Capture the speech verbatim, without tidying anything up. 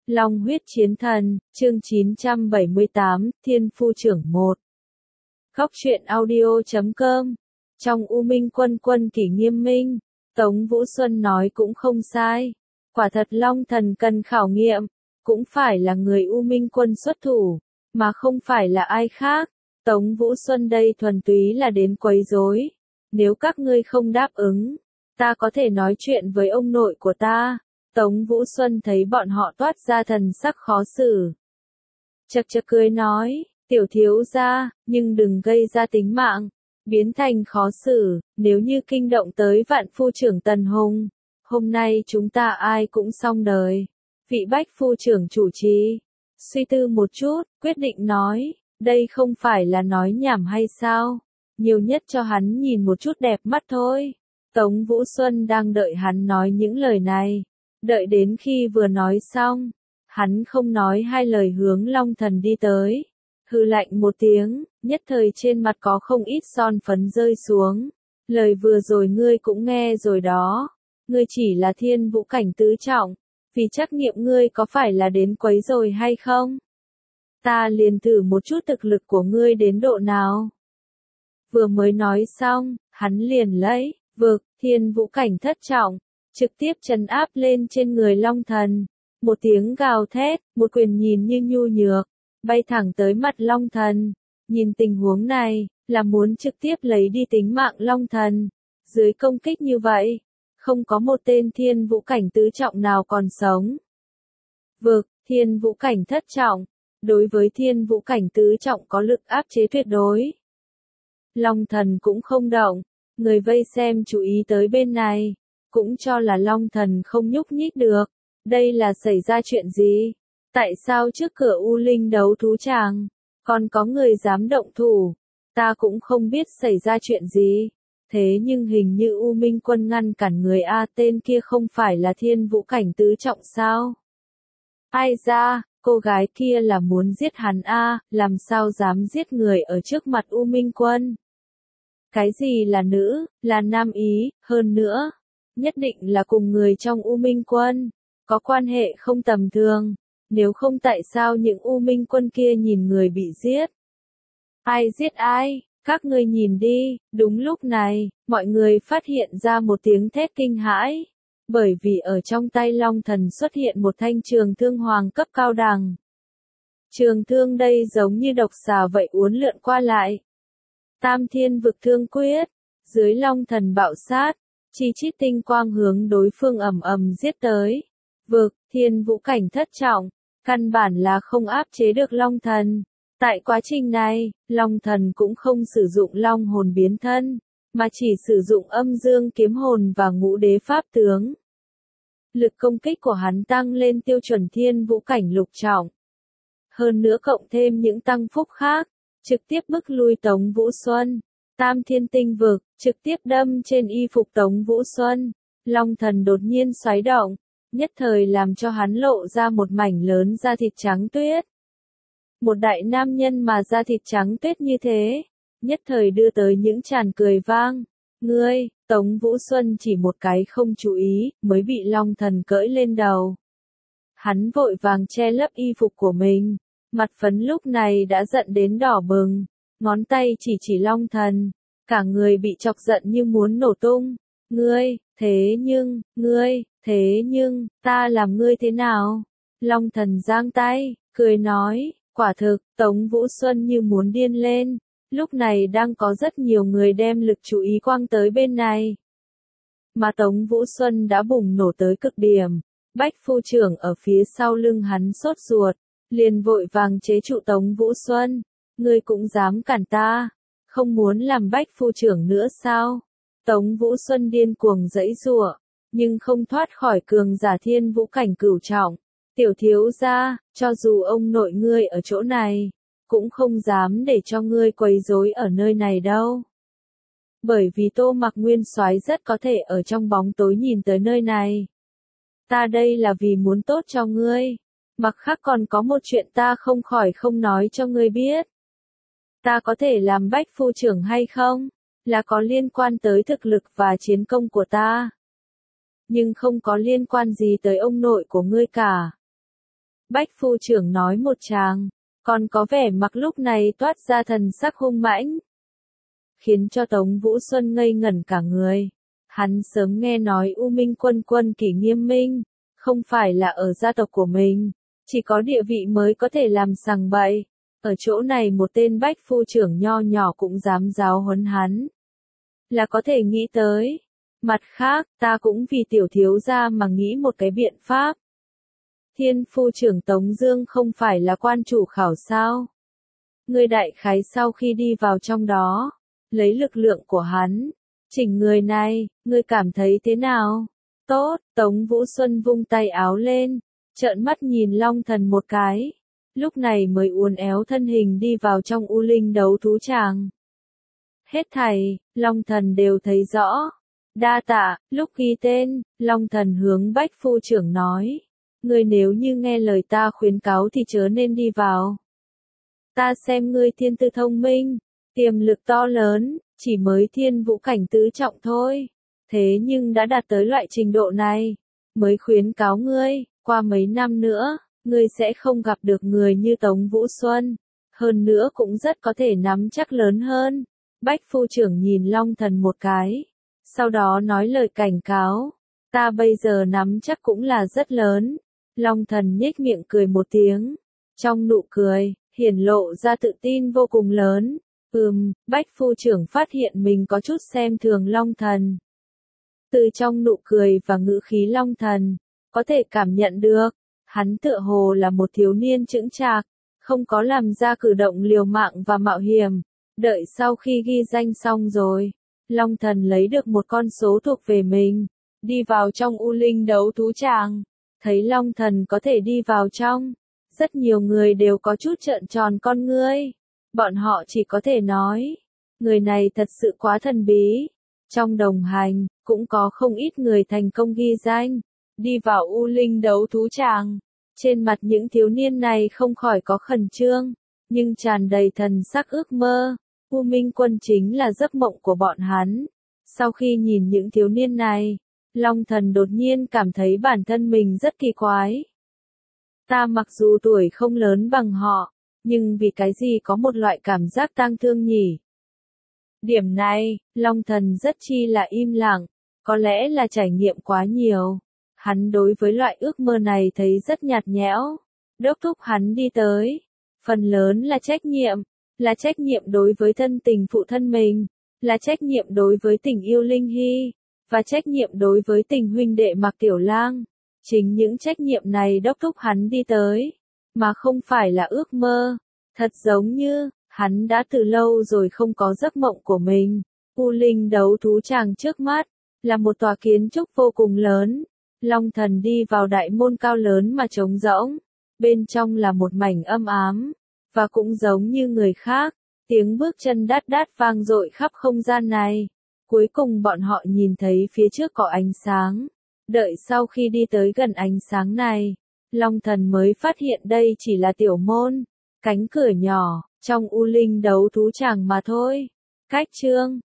Long huyết chiến thần, chương chín trăm bảy mươi tám, Thiên Phu trưởng một. Góc truyện audio chấm com. Trong U Minh quân quân kỷ nghiêm minh, Tống Vũ Xuân nói cũng không sai. Quả thật Long thần cần khảo nghiệm, cũng phải là người U Minh quân xuất thủ, mà không phải là ai khác. Tống Vũ Xuân đây thuần túy là đến quấy rối. Nếu các ngươi không đáp ứng, ta có thể nói chuyện với ông nội của ta. Tống Vũ Xuân thấy bọn họ toát ra thần sắc khó xử. Chật chật cười nói, tiểu thiếu gia, nhưng đừng gây ra tính mạng, biến thành khó xử, nếu như kinh động tới vạn phu trưởng Tần Hùng. Hôm nay chúng ta ai cũng xong đời. Vị bách phu trưởng chủ trì, suy tư một chút, quyết định nói, đây không phải là nói nhảm hay sao? Nhiều nhất cho hắn nhìn một chút đẹp mắt thôi. Tống Vũ Xuân đang đợi hắn nói những lời này. Đợi đến khi vừa nói xong, hắn không nói hai lời hướng Long thần đi tới. Hừ lạnh một tiếng, nhất thời trên mặt có không ít son phấn rơi xuống. Lời vừa rồi ngươi cũng nghe rồi đó. Ngươi chỉ là thiên vũ cảnh tứ trọng, vì trắc nghiệm ngươi có phải là đến quấy rồi hay không? Ta liền thử một chút thực lực của ngươi đến độ nào. Vừa mới nói xong, hắn liền lấy, vực, thiên vũ cảnh thất trọng, trực tiếp trấn áp lên trên người Long thần. Một tiếng gào thét, một quyền nhìn như nhu nhược, bay thẳng tới mặt Long thần. Nhìn tình huống này, là muốn trực tiếp lấy đi tính mạng Long thần. Dưới công kích như vậy, không có một tên thiên vũ cảnh tứ trọng nào còn sống. Vực, thiên vũ cảnh thất trọng, đối với thiên vũ cảnh tứ trọng có lực áp chế tuyệt đối. Long thần cũng không động, người vây xem chú ý tới bên này, cũng cho là Long thần không nhúc nhích được. Đây là xảy ra chuyện gì? Tại sao trước cửa U Linh đấu thú tràng, còn có người dám động thủ? Ta cũng không biết xảy ra chuyện gì. Thế nhưng hình như U Minh quân ngăn cản người A, tên kia không phải là thiên vũ cảnh tứ trọng sao? Ai ra, cô gái kia là muốn giết hắn A, làm sao dám giết người ở trước mặt U Minh quân? Cái gì là nữ, là nam ý, hơn nữa, nhất định là cùng người trong U Minh quân, có quan hệ không tầm thường, nếu không tại sao những U Minh quân kia nhìn người bị giết? Ai giết ai? Các ngươi nhìn đi. Đúng lúc này, mọi người phát hiện ra một tiếng thét kinh hãi, bởi vì ở trong tay Long thần xuất hiện một thanh trường thương hoàng cấp cao đẳng. Trường thương đây giống như độc xà vậy uốn lượn qua lại. Tam thiên vực thương quyết, dưới Long thần bạo sát, chi chít tinh quang hướng đối phương ầm ầm giết tới. Vực, thiên vũ cảnh thất trọng, căn bản là không áp chế được Long thần. Tại quá trình này, Long thần cũng không sử dụng long hồn biến thân, mà chỉ sử dụng âm dương kiếm hồn và ngũ đế pháp tướng. Lực công kích của hắn tăng lên tiêu chuẩn thiên vũ cảnh lục trọng. Hơn nữa cộng thêm những tăng phúc khác, trực tiếp bức lui Tống Vũ Xuân. Tam thiên tinh vực, trực tiếp đâm trên y phục Tống Vũ Xuân. Long thần đột nhiên xoáy động, nhất thời làm cho hắn lộ ra một mảnh lớn da thịt trắng tuyết. Một đại nam nhân mà da thịt trắng tuyết như thế, nhất thời đưa tới những tràn cười vang. Ngươi, Tống Vũ Xuân chỉ một cái không chú ý, mới bị Long thần cưỡi lên đầu. Hắn vội vàng che lấp y phục của mình, mặt phấn lúc này đã giận đến đỏ bừng, ngón tay chỉ chỉ Long thần, cả người bị chọc giận như muốn nổ tung. Ngươi, thế nhưng, ngươi, thế nhưng, ta làm ngươi thế nào? Long thần giang tay, cười nói. Quả thực, Tống Vũ Xuân như muốn điên lên, lúc này đang có rất nhiều người đem lực chú ý quang tới bên này. Mà Tống Vũ Xuân đã bùng nổ tới cực điểm, bách phu trưởng ở phía sau lưng hắn sốt ruột, liền vội vàng chế trụ Tống Vũ Xuân. Ngươi cũng dám cản ta, không muốn làm bách phu trưởng nữa sao? Tống Vũ Xuân điên cuồng giãy giụa, nhưng không thoát khỏi cường giả thiên vũ cảnh cửu trọng. Tiểu thiếu gia, cho dù ông nội ngươi ở chỗ này, cũng không dám để cho ngươi quấy rối ở nơi này đâu. Bởi vì Tô Mặc Nguyên soái rất có thể ở trong bóng tối nhìn tới nơi này. Ta đây là vì muốn tốt cho ngươi. Mặt khác còn có một chuyện ta không khỏi không nói cho ngươi biết. Ta có thể làm bách phu trưởng hay không, là có liên quan tới thực lực và chiến công của ta. Nhưng không có liên quan gì tới ông nội của ngươi cả. Bách phu trưởng nói một tràng, còn có vẻ mặt lúc này toát ra thần sắc hung mãnh, khiến cho Tống Vũ Xuân ngây ngẩn cả người. Hắn sớm nghe nói U Minh quân quân kỷ nghiêm minh, không phải là ở gia tộc của mình, chỉ có địa vị mới có thể làm sằng bậy. Ở chỗ này một tên bách phu trưởng nho nhỏ cũng dám giáo huấn hắn, là có thể nghĩ tới. Mặt khác, ta cũng vì tiểu thiếu gia mà nghĩ một cái biện pháp. Thiên phu trưởng Tống Dương không phải là quan chủ khảo sao? Ngươi đại khái sau khi đi vào trong đó, lấy lực lượng của hắn, chỉnh người này, ngươi cảm thấy thế nào? Tốt, Tống Vũ Xuân vung tay áo lên, trợn mắt nhìn Long Thần một cái, lúc này mới uốn éo thân hình đi vào trong U Linh đấu thú tràng. Hết thảy, Long Thần đều thấy rõ. Đa tạ, lúc ghi tên, Long Thần hướng Bách phu trưởng nói, ngươi nếu như nghe lời ta khuyến cáo thì chớ nên đi vào. Ta xem ngươi thiên tư thông minh, tiềm lực to lớn, chỉ mới thiên vũ cảnh tứ trọng thôi, thế nhưng đã đạt tới loại trình độ này, mới khuyến cáo ngươi, qua mấy năm nữa, ngươi sẽ không gặp được người như Tống Vũ Xuân, hơn nữa cũng rất có thể nắm chắc lớn hơn. Bách phu trưởng nhìn Long Thần một cái, sau đó nói lời cảnh cáo, ta bây giờ nắm chắc cũng là rất lớn. Long Thần nhếch miệng cười một tiếng, trong nụ cười, hiển lộ ra tự tin vô cùng lớn. Ừm, Bách phu trưởng phát hiện mình có chút xem thường Long Thần. Từ trong nụ cười và ngữ khí Long Thần, có thể cảm nhận được, hắn tựa hồ là một thiếu niên chững chạc, không có làm ra cử động liều mạng và mạo hiểm. Đợi sau khi ghi danh xong rồi, Long Thần lấy được một con số thuộc về mình, đi vào trong U Linh đấu thú tràng, thấy Long Thần có thể đi vào trong, rất nhiều người đều có chút trợn tròn con ngươi, bọn họ chỉ có thể nói, người này thật sự quá thần bí. Trong đồng hành, cũng có không ít người thành công ghi danh, đi vào U Linh đấu thú tràng, trên mặt những thiếu niên này không khỏi có khẩn trương, nhưng tràn đầy thần sắc ước mơ. U Minh quân chính là giấc mộng của bọn hắn. Sau khi nhìn những thiếu niên này, Long Thần đột nhiên cảm thấy bản thân mình rất kỳ quái. Ta mặc dù tuổi không lớn bằng họ, nhưng vì cái gì có một loại cảm giác tang thương nhỉ? Điểm này, Long Thần rất chi là im lặng, có lẽ là trải nghiệm quá nhiều. Hắn đối với loại ước mơ này thấy rất nhạt nhẽo. Đốc thúc hắn đi tới, phần lớn là trách nhiệm, là trách nhiệm đối với thân tình phụ thân mình, là trách nhiệm đối với tình yêu Linh Hy, và trách nhiệm đối với tình huynh đệ Mạc Tiểu Lang. Chính những trách nhiệm này đốc thúc hắn đi tới, mà không phải là ước mơ. Thật giống như, hắn đã từ lâu rồi không có giấc mộng của mình. U Linh đấu thú tràng trước mắt, là một tòa kiến trúc vô cùng lớn. Long Thần đi vào đại môn cao lớn mà trống rỗng, bên trong là một mảnh âm ám, và cũng giống như người khác, tiếng bước chân đát đát vang dội khắp không gian này. Cuối cùng bọn họ nhìn thấy phía trước có ánh sáng. Đợi sau khi đi tới gần ánh sáng này, Long Thần mới phát hiện đây chỉ là tiểu môn, cánh cửa nhỏ, trong U Linh đấu thú tràng mà thôi. Cách chương